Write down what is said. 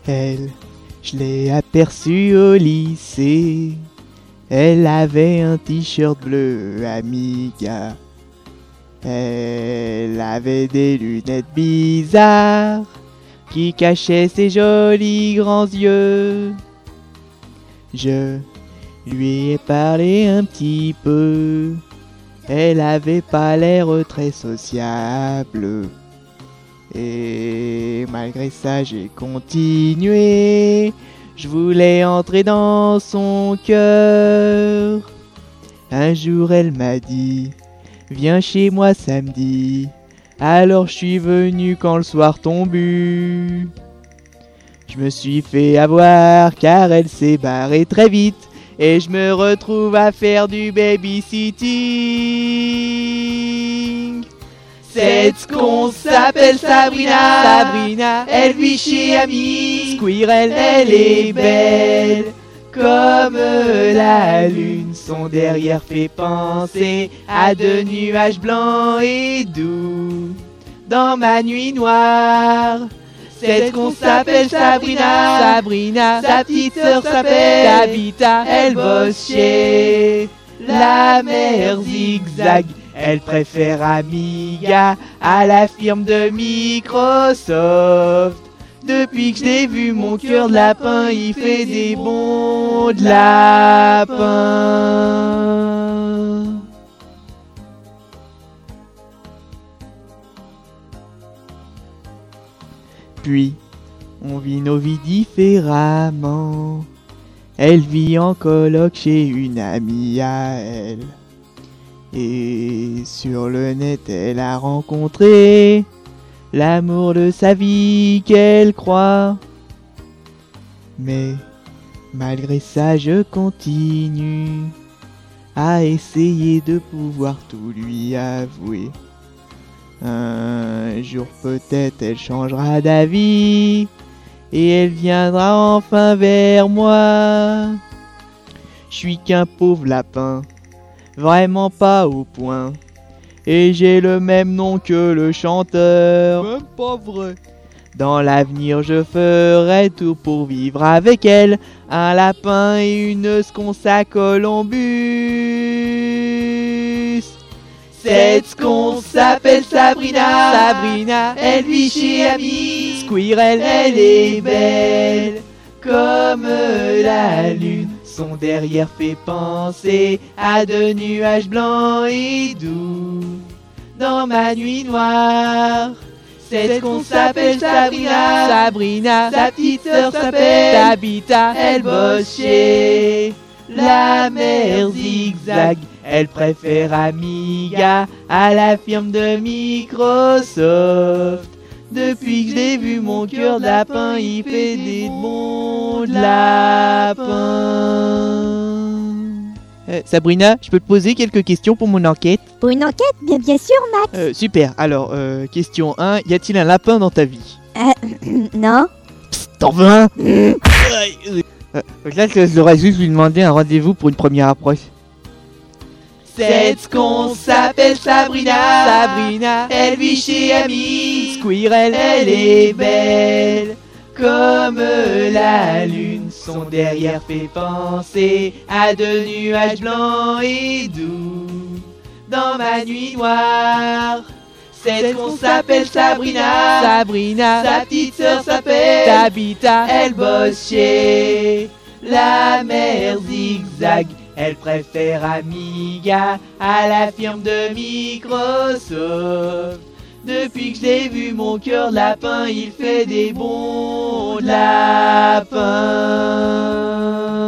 Elle, je l'ai aperçue au lycée. Elle avait un t-shirt bleu Amiga. Elle avait des lunettes bizarres qui cachaient ses jolis grands yeux. Je lui ai parlé un petit peu. Elle avait pas l'air très sociable. Et malgré ça, j'ai continué. Je voulais entrer dans son cœur. Un jour, elle m'a dit: viens chez moi samedi. Alors je suis venu quand le soir tombu. Je me suis fait avoir car elle s'est barrée très vite. Et je me retrouve à faire du babysitting. Cette con s'appelle Sabrina. Elle vit chez Ami Squirrel. Elle est belle comme la lune. Son derrière fait penser à de nuages blancs et doux. Dans ma nuit noire, cette con s'appelle Sabrina. Sa petite sœur s'appelle Tabitha. Elle bosse chez la mère Zigzag. Elle préfère Amiga à la firme de Microsoft. Depuis que je l'ai vu, mon cœur de lapin, il fait des bonds de lapin. Puis, on vit nos vies différemment. Elle vit en coloc chez une amie à elle. Et sur le net, elle a rencontré l'amour de sa vie qu'elle croit. Mais malgré ça, je continue à essayer de pouvoir tout lui avouer. Un jour peut-être elle changera d'avis et elle viendra enfin vers moi. Je suis qu'un pauvre lapin, vraiment pas au point. Et j'ai le même nom que le chanteur. Même pas vrai. Dans l'avenir je ferai tout pour vivre avec elle. Un lapin et une sconce à Columbus. Cette sconce s'appelle Sabrina. Elle vit chez Ami Squirrel. Elle est belle comme la lune. Son derrière fait penser à de nuages blancs et doux. Dans ma nuit noire, cette qu'on s'appelle Sabrina. Sa petite sœur s'appelle Tabitha. Elle bosse chez la mère Zigzag. Elle préfère Amiga à la firme de Microsoft. Depuis que je l'ai vu, mon cœur de lapin, il fait des bonds de lapin. Sabrina, je peux te poser quelques questions pour mon enquête? Pour une enquête? Bien sûr, Max. Super, alors, question 1, y a-t-il un lapin dans ta vie? Non. Psst, t'en veux un? Donc là, je devrais juste lui demander un rendez-vous pour une première approche. Cette sconce s'appelle Sabrina. Elle vit chez Ami Squirrel. Elle est belle comme la lune. Son derrière fait penser à de nuages blancs et doux. Dans ma nuit noire, cette sconce s'appelle Sabrina. Sa petite sœur s'appelle Tabitha. Elle bosse chez la mère Zigzag. Elle préfère Amiga à la firme de Microsoft. Depuis que je l'ai vu, mon cœur de lapin, il fait des bonds de lapin.